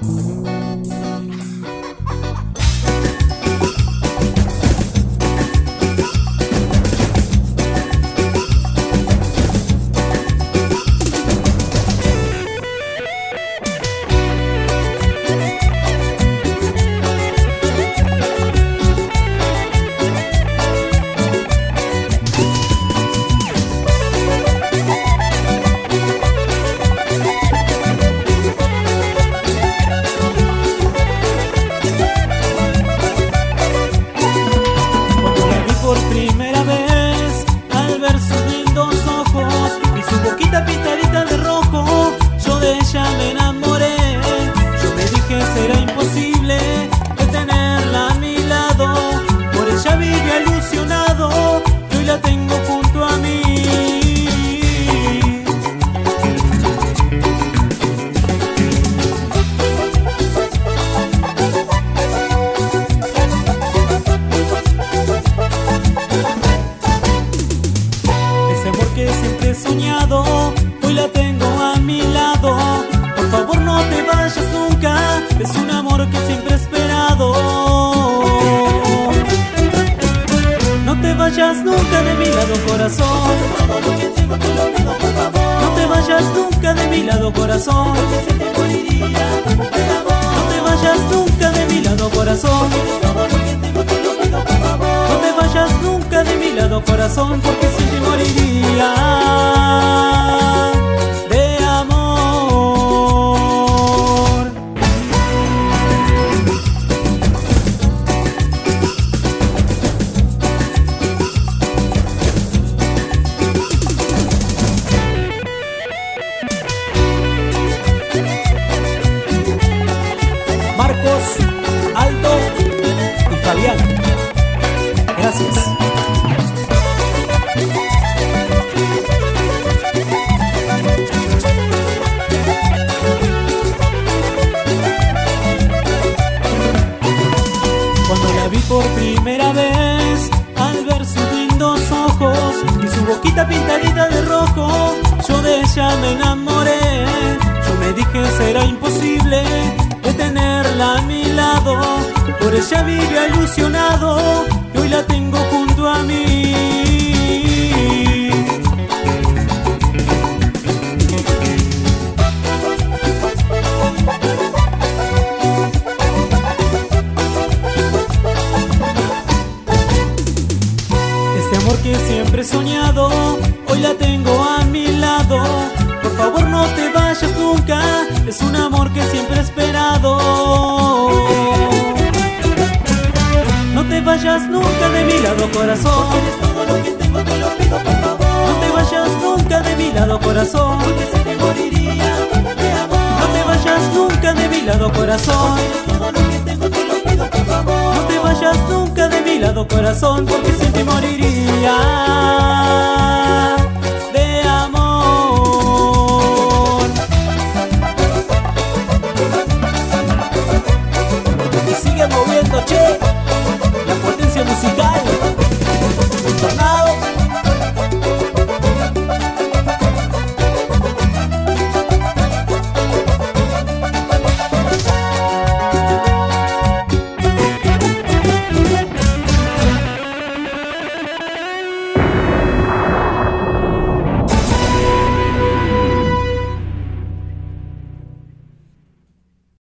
Hoy la tengo a mi lado. Por favor no te vayas nunca, es un amor que siempre he esperado. No te vayas nunca de mi lado, corazón. Todo lo que tengo te lo pido, por favor. No te vayas nunca de mi lado, corazón. Porque se te moriría de amor. No te vayas nunca de mi lado, corazón. Todo lo que tengo te lo pido, por favor. No te vayas nunca de mi lado, corazón, porque se te moriría de amor. Marcos, Aldo y Fabián, gracias. Cuando la vi por primera vez, al ver sus lindos ojos y su boquita pintadita de rojo, yo de ella me enamoré. Yo me dije será imposible de tenerla a mi lado, por ella vive ilusionado y hoy la tengo junto a mí. Este amor que siempre he soñado, hoy la tengo a mi lado. Por favor no te vayas nunca, es un amor que siempre he esperado. No te vayas nunca de mi lado, corazón. Eres todo lo que tengo, te lo pido, por favor. No te vayas nunca de mi lado, corazón, porque se te moriría de amor. No te vayas nunca de mi lado, corazón. Eres todo lo que tengo, te lo pido, por favor. No te vayas nunca de mi lado, corazón, porque se te moriría